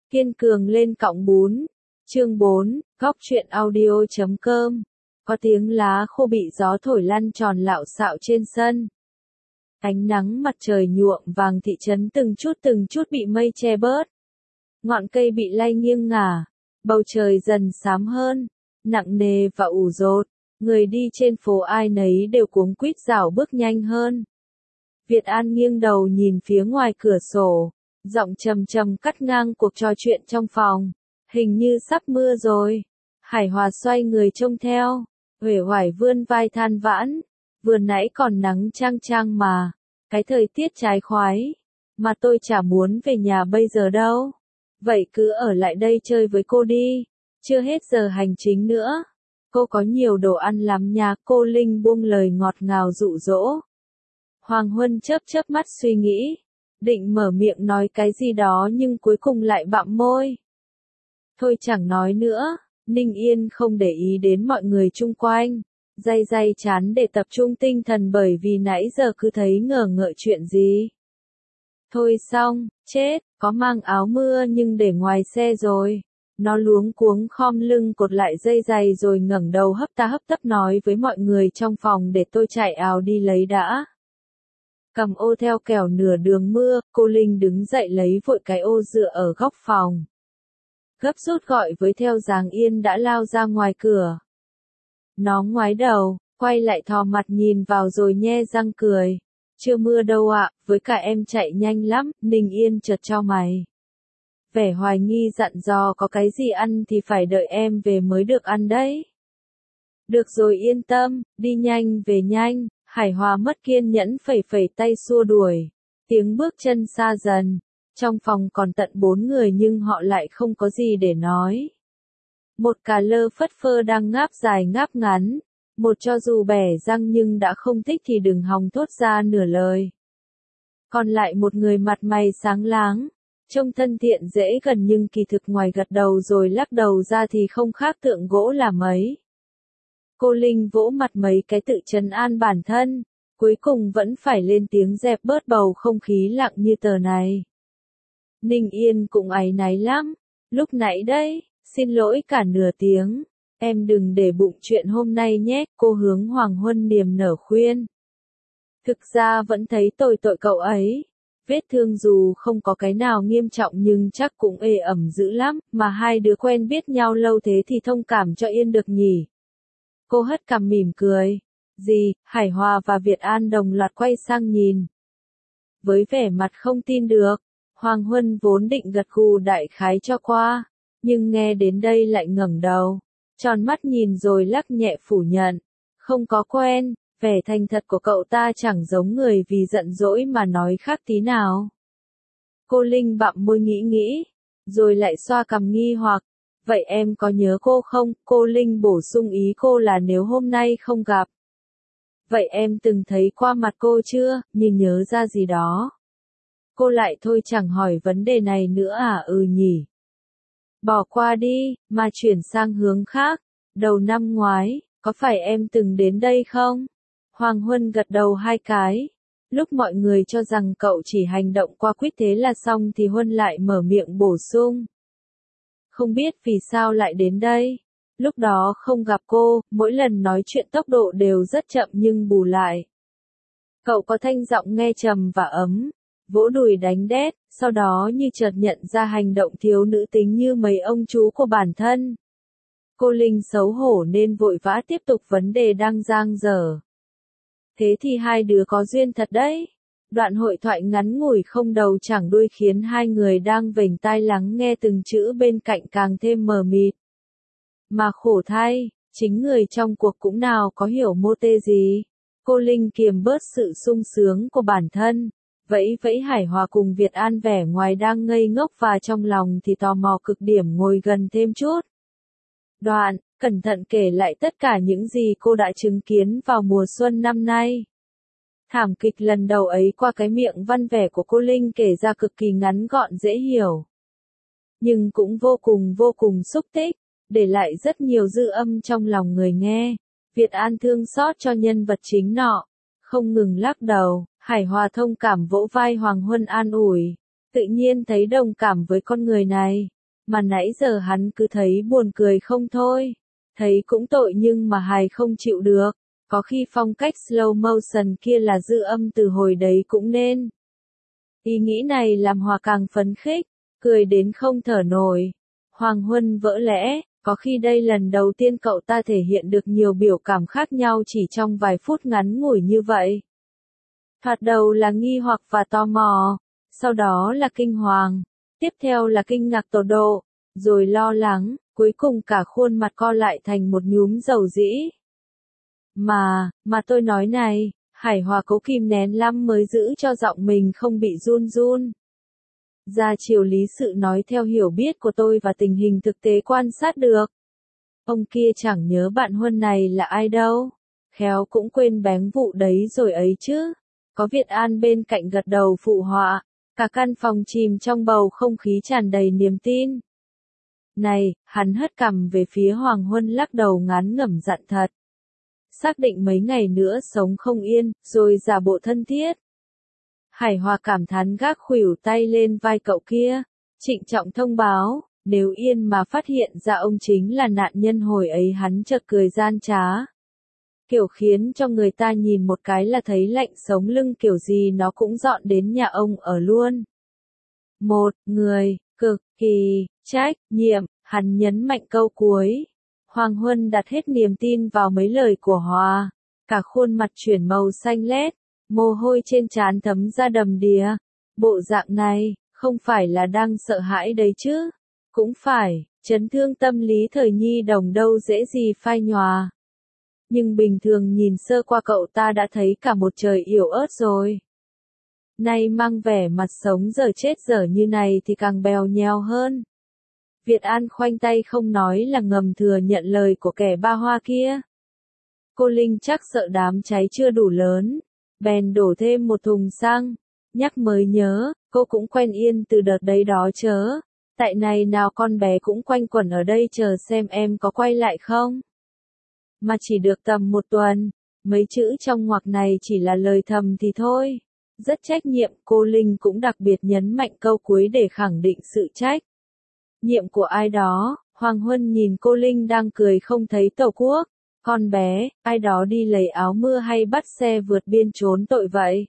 Kiên cường lên cọng bún. Chương 4, góc truyện audio.com. Có tiếng lá khô bị gió thổi lăn tròn lạo xạo trên sân. Ánh nắng mặt trời nhuộm vàng thị trấn từng chút bị mây che bớt. Ngọn cây bị lay nghiêng ngả, bầu trời dần xám hơn, nặng nề và ủ rột. Người đi trên phố ai nấy đều cuống quýt rảo bước nhanh hơn. Việt An nghiêng đầu nhìn phía ngoài cửa sổ, giọng trầm trầm cắt ngang cuộc trò chuyện trong phòng. Hình như sắp mưa rồi. Hải Hòa xoay người trông theo, uể oải vươn vai than vãn. Vừa nãy còn nắng chang chang mà, cái thời tiết trái khoái, mà tôi chả muốn về nhà bây giờ đâu. Vậy cứ ở lại đây chơi với cô đi, chưa hết giờ hành chính nữa. Cô có nhiều đồ ăn lắm nha, cô Linh buông lời ngọt ngào dụ dỗ. Hoàng Huân chớp mắt suy nghĩ, định mở miệng nói cái gì đó nhưng cuối cùng lại bặm môi. Thôi chẳng nói nữa. Ninh Yên không để ý đến mọi người chung quanh, day chán để tập trung tinh thần bởi vì nãy giờ cứ thấy ngờ ngợ chuyện gì. Thôi xong, chết, có mang áo mưa nhưng để ngoài xe rồi. Nó luống cuống khom lưng cột lại dây giày rồi ngẩng đầu hấp tấp nói với mọi người trong phòng để tôi chạy ào đi lấy đã. Cầm ô theo kẻo nửa đường mưa, cô Linh đứng dậy lấy vội cái ô dựa ở góc phòng. Gấp rút gọi với theo Giáng Yên đã lao ra ngoài cửa. Nó ngoái đầu, quay lại thò mặt nhìn vào rồi nhe răng cười. Chưa mưa đâu ạ, với cả em chạy nhanh lắm. Ninh Yên chợt chau mày. Vẻ hoài nghi dặn dò có cái gì ăn thì phải đợi em về mới được ăn đấy. Được rồi yên tâm, đi nhanh về nhanh. Hải Hòa mất kiên nhẫn phẩy tay xua đuổi. Tiếng bước chân xa dần. Trong phòng còn tận 4 người nhưng họ lại không có gì để nói. Một cà lơ phất phơ đang ngáp dài ngáp ngắn. Một cho dù bẻ răng nhưng đã không thích thì đừng hòng thốt ra nửa lời. Còn lại một người mặt mày sáng láng. Trông thân thiện dễ gần nhưng kỳ thực ngoài gật đầu rồi lắc đầu ra thì không khác tượng gỗ là mấy. Cô Linh vỗ mặt mấy cái tự trấn an bản thân. Cuối cùng vẫn phải lên tiếng dẹp bớt bầu không khí lặng như tờ này. Ninh Yên cũng áy náy lắm. Lúc nãy đấy, xin lỗi cả nửa tiếng. Em đừng để bụng chuyện hôm nay nhé, cô hướng Hoàng Huân niềm nở khuyên. Thực ra vẫn thấy tội cậu ấy. Vết thương dù không có cái nào nghiêm trọng nhưng chắc cũng ê ẩm dữ lắm, mà hai đứa quen biết nhau lâu thế thì thông cảm cho Yên được nhỉ. Cô hất cằm mỉm cười. Gì? Hải Hòa và Việt An đồng loạt quay sang nhìn. Với vẻ mặt không tin được. Hoàng Huân vốn định gật gù đại khái cho qua, nhưng nghe đến đây lại ngẩng đầu, tròn mắt nhìn rồi lắc nhẹ phủ nhận. Không có quen, vẻ thành thật của cậu ta chẳng giống người vì giận dỗi mà nói khác tí nào. Cô Linh bặm môi nghĩ, rồi lại xoa cằm nghi hoặc. Vậy em có nhớ cô không? Cô Linh bổ sung ý cô là nếu hôm nay không gặp. Vậy em từng thấy qua mặt cô chưa, nhưng nhớ ra gì đó. Cô lại thôi chẳng hỏi vấn đề này nữa à? Nhỉ. Bỏ qua đi, mà chuyển sang hướng khác. Đầu năm ngoái, có phải em từng đến đây không? Hoàng Huân gật đầu 2 cái. Lúc mọi người cho rằng cậu chỉ hành động qua quýt thế là xong thì Huân lại mở miệng bổ sung. Không biết vì sao lại đến đây. Lúc đó không gặp cô, mỗi lần nói chuyện tốc độ đều rất chậm nhưng bù lại. Cậu có thanh giọng nghe trầm và ấm. Vỗ đùi đánh đét, sau đó như chợt nhận ra hành động thiếu nữ tính như mấy ông chú của bản thân. Cô Linh xấu hổ nên vội vã tiếp tục vấn đề đang dang dở. Thế thì hai đứa có duyên thật đấy. Đoạn hội thoại ngắn ngủi không đầu chẳng đuôi khiến hai người đang vểnh tai lắng nghe từng chữ bên cạnh càng thêm mờ mịt. Mà khổ thay, chính người trong cuộc cũng nào có hiểu mô tê gì. Cô Linh kiềm bớt sự sung sướng của bản thân. Vẫy Hải Hòa cùng Việt An vẻ ngoài đang ngây ngốc và trong lòng thì tò mò cực điểm ngồi gần thêm chút. Đoạn, cẩn thận kể lại tất cả những gì cô đã chứng kiến vào mùa xuân năm nay. Thảm kịch lần đầu ấy qua cái miệng văn vẻ của cô Linh kể ra cực kỳ ngắn gọn dễ hiểu. Nhưng cũng vô cùng xúc tích, để lại rất nhiều dư âm trong lòng người nghe. Việt An thương xót cho nhân vật chính nọ, không ngừng lắc đầu. Hải Hòa thông cảm vỗ vai Hoàng Huân an ủi, tự nhiên thấy đồng cảm với con người này. Mà nãy giờ hắn cứ thấy buồn cười không thôi. Thấy cũng tội nhưng mà hài không chịu được. Có khi phong cách slow motion kia là dư âm từ hồi đấy cũng nên. Ý nghĩ này làm Hòa càng phấn khích, cười đến không thở nổi. Hoàng Huân vỡ lẽ, có khi đây lần đầu tiên cậu ta thể hiện được nhiều biểu cảm khác nhau chỉ trong vài phút ngắn ngủi như vậy. Thoạt đầu là nghi hoặc và tò mò, sau đó là kinh hoàng, tiếp theo là kinh ngạc tột độ, rồi lo lắng, cuối cùng cả khuôn mặt co lại thành một nhúm dầu dĩ. Mà tôi nói này, Hải Hòa cố kìm nén lắm mới giữ cho giọng mình không bị run run. Gia chiều lý sự nói theo hiểu biết của tôi và tình hình thực tế quan sát được. Ông kia chẳng nhớ bạn Huân này là ai đâu. Khéo cũng quên bén vụ đấy rồi ấy chứ. Có Việt An bên cạnh gật đầu phụ họa. Cả căn phòng chìm trong bầu không khí tràn đầy niềm tin. Này, hắn hất cằm về phía Hoàng Huân lắc đầu ngán ngẩm dặn thật. Xác định mấy ngày nữa sống không yên, rồi giả bộ thân thiết. Hải Hòa cảm thán gác khuỷu tay lên vai cậu kia, trịnh trọng thông báo, nếu Yên mà phát hiện ra ông chính là nạn nhân hồi ấy hắn chợt cười gian trá. Kiểu khiến cho người ta nhìn một cái là thấy lạnh sống lưng kiểu gì nó cũng dọn đến nhà ông ở luôn. Một người, cực kỳ, trách nhiệm, hắn nhấn mạnh câu cuối. Hoàng Huân đặt hết niềm tin vào mấy lời của Hòa, cả khuôn mặt chuyển màu xanh lét. Mồ hôi trên trán thấm ra đầm đìa. Bộ dạng này, không phải là đang sợ hãi đấy chứ. Cũng phải, chấn thương tâm lý thời nhi đồng đâu dễ gì phai nhòa. Nhưng bình thường nhìn sơ qua cậu ta đã thấy cả một trời yểu ớt rồi. Nay mang vẻ mặt sống giờ chết dở như này thì càng bèo nhèo hơn. Việt An khoanh tay không nói là ngầm thừa nhận lời của kẻ ba hoa kia. Cô Linh chắc sợ đám cháy chưa đủ lớn. Bèn đổ thêm một thùng xăng, nhắc mới nhớ, cô cũng quen Yên từ đợt đấy đó chớ, tại này nào con bé cũng quanh quẩn ở đây chờ xem em có quay lại không. Mà chỉ được tầm một tuần, mấy chữ trong ngoặc này chỉ là lời thầm thì thôi. Rất trách nhiệm, cô Linh cũng đặc biệt nhấn mạnh câu cuối để khẳng định sự trách nhiệm của ai đó. Hoàng Huân nhìn cô Linh đang cười không thấy tàu quốc. Con bé, ai đó đi lấy áo mưa hay bắt xe vượt biên trốn tội vậy?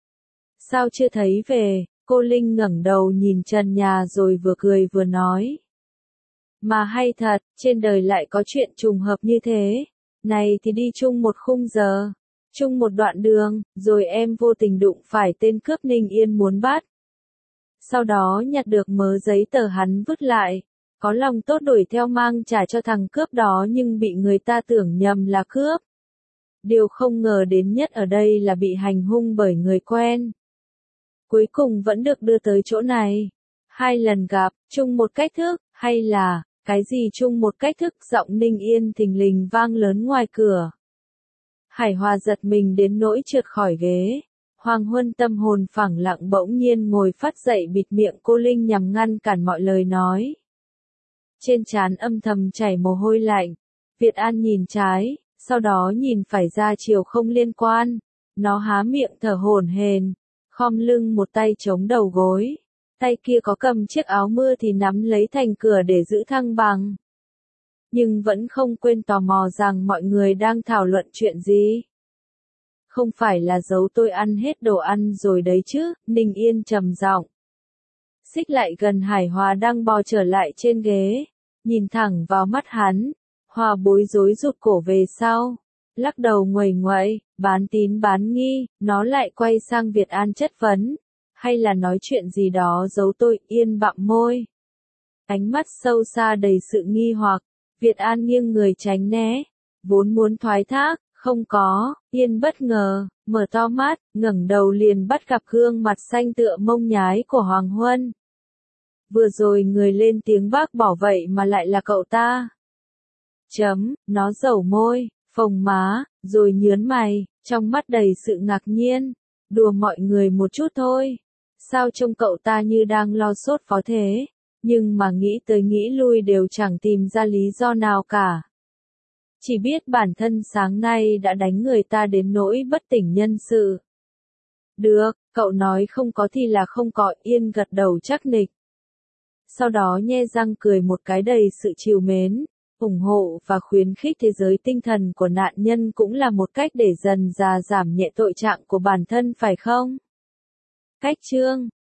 Sao chưa thấy về? Cô Linh ngẩng đầu nhìn trần nhà rồi vừa cười vừa nói. Mà hay thật, trên đời lại có chuyện trùng hợp như thế. Này thì đi chung một khung giờ, chung một đoạn đường, rồi em vô tình đụng phải tên cướp Ninh Yên muốn bắt. Sau đó nhặt được mớ giấy tờ hắn vứt lại. Có lòng tốt đuổi theo mang trả cho thằng cướp đó nhưng bị người ta tưởng nhầm là cướp. Điều không ngờ đến nhất ở đây là bị hành hung bởi người quen. Cuối cùng vẫn được đưa tới chỗ này. 2 lần gặp, chung một cách thức, hay là, cái gì chung một cách thức giọng Ninh Yên thình lình vang lớn ngoài cửa. Hải Hòa giật mình đến nỗi trượt khỏi ghế. Hoàng Huân tâm hồn phẳng lặng bỗng nhiên ngồi phát dậy bịt miệng cô Linh nhằm ngăn cản mọi lời nói. Trên trán âm thầm chảy mồ hôi lạnh. Việt An nhìn trái, sau đó nhìn phải ra chiều không liên quan. Nó há miệng thở hổn hển, khom lưng một tay chống đầu gối. Tay kia có cầm chiếc áo mưa thì nắm lấy thành cửa để giữ thăng bằng. Nhưng vẫn không quên tò mò rằng mọi người đang thảo luận chuyện gì. Không phải là giấu tôi ăn hết đồ ăn rồi đấy chứ, Ninh Yên trầm giọng. Xích lại gần Hải Hòa đang bò trở lại trên ghế. Nhìn thẳng vào mắt hắn, Hòa bối rối rụt cổ về sau, lắc đầu nguầy nguậy, bán tín bán nghi, nó lại quay sang Việt An chất vấn, hay là nói chuyện gì đó giấu tôi. Yên bặm môi, ánh mắt sâu xa đầy sự nghi hoặc. Việt An nghiêng người tránh né, vốn muốn thoái thác, không có. Yên bất ngờ, mở to mắt, ngẩng đầu liền bắt gặp gương mặt xanh tựa mông nhái của Hoàng Huân. Vừa rồi người lên tiếng bác bỏ vậy mà lại là cậu ta. Nó dẩu môi, phồng má, rồi nhớn mày, trong mắt đầy sự ngạc nhiên. Đùa mọi người một chút thôi. Sao trông cậu ta như đang lo sốt phó thế? Nhưng mà nghĩ tới nghĩ lui đều chẳng tìm ra lý do nào cả. Chỉ biết bản thân sáng nay đã đánh người ta đến nỗi bất tỉnh nhân sự. Được, cậu nói không có thì là không có. Yên gật đầu chắc nịch. sau đó nhe răng cười một cái đầy sự trìu mến. Ủng hộ và khuyến khích thế giới tinh thần của nạn nhân cũng là một cách để dần dà giảm nhẹ tội trạng của bản thân phải không? Cách chương